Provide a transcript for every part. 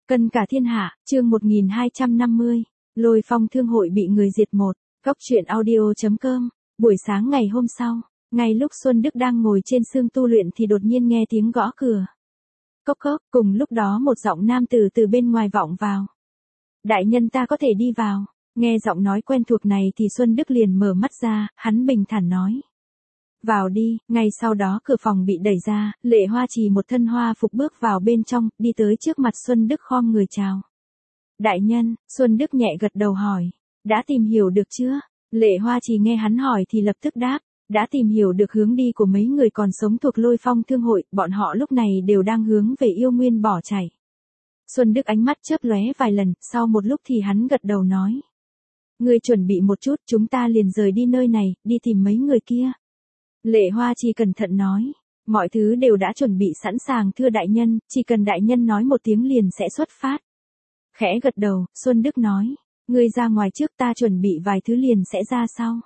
Cân cả thiên hạ, chương 1250, Lôi Phong thương hội bị người diệt một. Góc truyện audio.com. Buổi sáng ngày hôm sau, ngay lúc Xuân Đức đang ngồi trên xương tu luyện thì đột nhiên nghe tiếng gõ cửa. Cốc cốc, cùng lúc đó một giọng nam từ bên ngoài vọng vào. Đại nhân ta có thể đi vào. Nghe giọng nói quen thuộc này thì Xuân Đức liền mở mắt ra, hắn bình thản nói. Vào đi. Ngay sau đó cửa phòng bị đẩy ra, Lệ Hoa Trì một thân hoa phục bước vào bên trong, đi tới trước mặt Xuân Đức khom người chào. Đại nhân, Xuân Đức nhẹ gật đầu hỏi. Đã tìm hiểu được chưa? Lệ Hoa Trì nghe hắn hỏi thì lập tức đáp. Đã tìm hiểu được hướng đi của mấy người còn sống thuộc Lôi Phong thương hội, bọn họ lúc này đều đang hướng về Yêu Nguyên bỏ chạy. Xuân Đức ánh mắt chớp lóe vài lần, sau một lúc thì hắn gật đầu nói. Ngươi chuẩn bị một chút, chúng ta liền rời đi nơi này, đi tìm mấy người kia. Lệ Hoa Trì cẩn thận nói, mọi thứ đều đã chuẩn bị sẵn sàng thưa đại nhân, chỉ cần đại nhân nói một tiếng liền sẽ xuất phát. Khẽ gật đầu, Xuân Đức nói, ngươi ra ngoài trước, ta chuẩn bị vài thứ liền sẽ ra sau.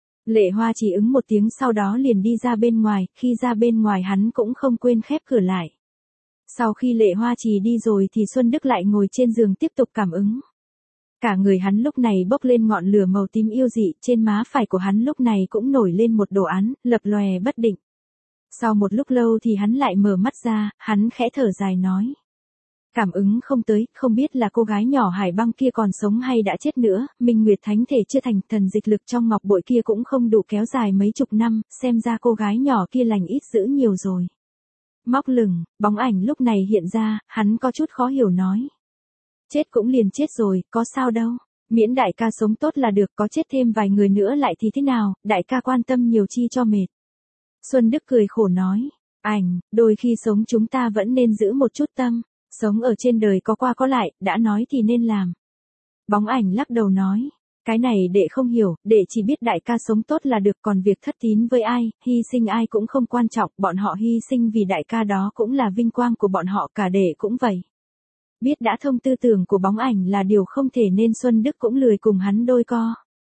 Lệ Hoa Trì ứng một tiếng sau đó liền đi ra bên ngoài, khi ra bên ngoài hắn cũng không quên khép cửa lại. Sau khi Lệ Hoa Trì đi rồi thì Xuân Đức lại ngồi trên giường tiếp tục cảm ứng. Cả người hắn lúc này bốc lên ngọn lửa màu tím yêu dị, trên má phải của hắn lúc này cũng nổi lên một đồ án, lập lòe bất định. Sau một lúc lâu thì hắn lại mở mắt ra, hắn khẽ thở dài nói. Cảm ứng không tới, không biết là cô gái nhỏ Hải Băng kia còn sống hay đã chết nữa, Minh Nguyệt Thánh Thể chưa thành, thần dịch lực trong ngọc bội kia cũng không đủ kéo dài mấy chục năm, xem ra cô gái nhỏ kia lành ít dữ nhiều rồi. Móc lửng, bóng ảnh lúc này hiện ra, hắn có chút khó hiểu nói. Chết cũng liền chết rồi, có sao đâu, miễn đại ca sống tốt là được, có chết thêm vài người nữa lại thì thế nào, đại ca quan tâm nhiều chi cho mệt. Xuân Đức cười khổ nói, đôi khi sống chúng ta vẫn nên giữ một chút tâm, sống ở trên đời có qua có lại, đã nói thì nên làm. Bóng ảnh lắc đầu nói, cái này đệ không hiểu, đệ chỉ biết đại ca sống tốt là được, còn việc thất tín với ai, hy sinh ai cũng không quan trọng, bọn họ hy sinh vì đại ca đó cũng là vinh quang của bọn họ, cả đệ cũng vậy. Biết đã thông tư tưởng của bóng ảnh là điều không thể nên Xuân Đức cũng lười cùng hắn đôi co.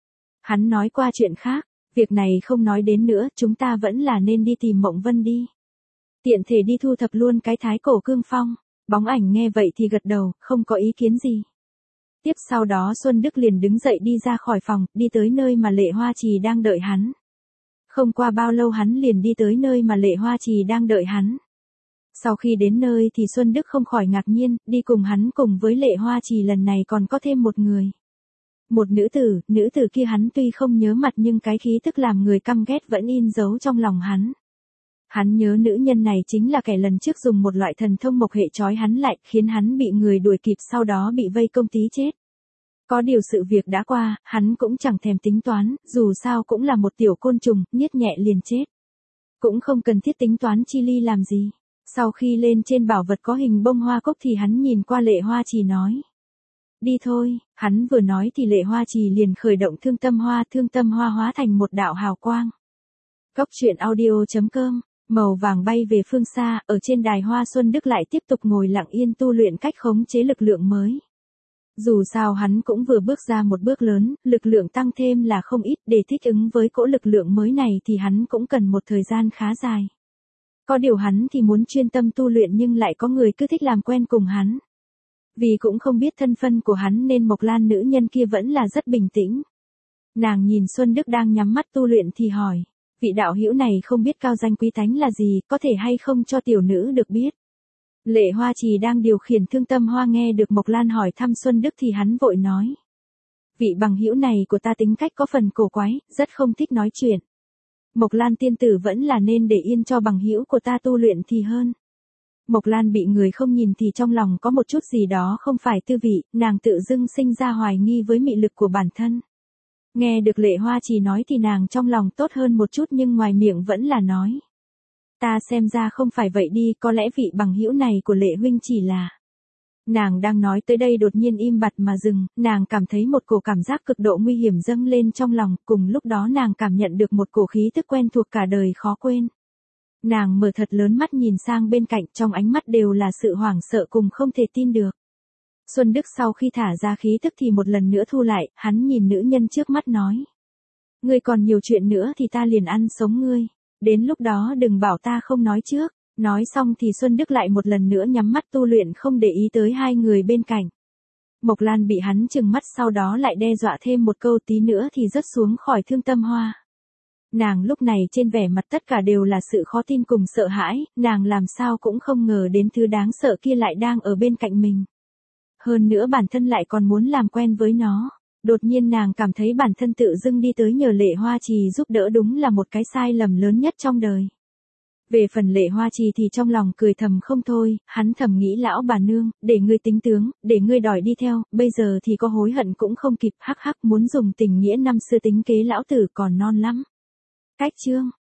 Hắn nói qua chuyện khác, việc này không nói đến nữa, chúng ta vẫn là nên đi tìm Mộng Vân đi. Tiện thể đi thu thập luôn cái thái cổ cương phong. Bóng ảnh nghe vậy thì gật đầu, không có ý kiến gì. Tiếp sau đó Xuân Đức liền đứng dậy đi ra khỏi phòng, đi tới nơi mà Lệ Hoa Trì đang đợi hắn. Không qua bao lâu hắn liền đi tới nơi mà Lệ Hoa Trì đang đợi hắn. Sau khi đến nơi thì Xuân Đức không khỏi ngạc nhiên, đi cùng hắn cùng với Lệ Hoa Trì lần này còn có thêm một người. Một nữ tử kia hắn tuy không nhớ mặt nhưng cái khí tức làm người căm ghét vẫn in dấu trong lòng hắn. Hắn nhớ nữ nhân này chính là kẻ lần trước dùng một loại thần thông mộc hệ trói hắn lại, khiến hắn bị người đuổi kịp sau đó bị vây công tí chết. Có điều sự việc đã qua, hắn cũng chẳng thèm tính toán, dù sao cũng là một tiểu côn trùng, nhiết nhẹ liền chết. Cũng không cần thiết tính toán chi ly làm gì. Sau khi lên trên bảo vật có hình bông hoa cúc thì hắn nhìn qua Lệ Hoa Trì nói. Đi thôi, hắn vừa nói thì Lệ Hoa Trì liền khởi động thương tâm hoa hóa thành một đạo hào quang. Góc truyện audio.com. Màu vàng bay về phương xa, ở trên đài hoa Xuân Đức lại tiếp tục ngồi lặng yên tu luyện cách khống chế lực lượng mới. Dù sao hắn cũng vừa bước ra một bước lớn, lực lượng tăng thêm là không ít, để thích ứng với cỗ lực lượng mới này thì hắn cũng cần một thời gian khá dài. Có điều hắn thì muốn chuyên tâm tu luyện nhưng lại có người cứ thích làm quen cùng hắn. Vì cũng không biết thân phận của hắn nên Mộc Lan nữ nhân kia vẫn là rất bình tĩnh. Nàng nhìn Xuân Đức đang nhắm mắt tu luyện thì hỏi. Vị đạo hữu này không biết cao danh quý tánh là gì, có thể hay không cho tiểu nữ được biết. Lệ Hoa Trì đang điều khiển thương tâm hoa nghe được Mộc Lan hỏi thăm Xuân Đức thì hắn vội nói. Vị bằng hữu này của ta tính cách có phần cổ quái, rất không thích nói chuyện. Mộc Lan tiên tử vẫn là nên để yên cho bằng hữu của ta tu luyện thì hơn. Mộc Lan bị người không nhìn thì trong lòng có một chút gì đó không phải tư vị, nàng tự dưng sinh ra hoài nghi với mị lực của bản thân. Nghe được Lệ Hoa Trì nói thì nàng trong lòng tốt hơn một chút nhưng ngoài miệng vẫn là nói. Ta xem ra không phải vậy đi, có lẽ vị bằng hữu này của Lệ huynh chỉ là. Nàng đang nói tới đây đột nhiên im bặt mà dừng, nàng cảm thấy một cổ cảm giác cực độ nguy hiểm dâng lên trong lòng, cùng lúc đó nàng cảm nhận được một cổ khí tức quen thuộc cả đời khó quên. Nàng mở thật lớn mắt nhìn sang bên cạnh, trong ánh mắt đều là sự hoảng sợ cùng không thể tin được. Xuân Đức sau khi thả ra khí tức thì một lần nữa thu lại, hắn nhìn nữ nhân trước mắt nói. Ngươi còn nhiều chuyện nữa thì ta liền ăn sống ngươi, đến lúc đó đừng bảo ta không nói trước. Nói xong thì Xuân Đức lại một lần nữa nhắm mắt tu luyện không để ý tới hai người bên cạnh. Mộc Lan bị hắn trừng mắt sau đó lại đe dọa thêm một câu tí nữa thì rớt xuống khỏi thương tâm hoa. Nàng lúc này trên vẻ mặt tất cả đều là sự khó tin cùng sợ hãi, nàng làm sao cũng không ngờ đến thứ đáng sợ kia lại đang ở bên cạnh mình. Hơn nữa bản thân lại còn muốn làm quen với nó. Đột nhiên nàng cảm thấy bản thân tự dưng đi tới nhờ Lệ Hoa Trì giúp đỡ đúng là một cái sai lầm lớn nhất trong đời. Về phần Lệ Hoa Trì thì trong lòng cười thầm không thôi, hắn thầm nghĩ lão bà nương, để ngươi tính tướng, để ngươi đòi đi theo, bây giờ thì có hối hận cũng không kịp, hắc hắc muốn dùng tình nghĩa năm xưa tính kế lão tử còn non lắm. Cách chương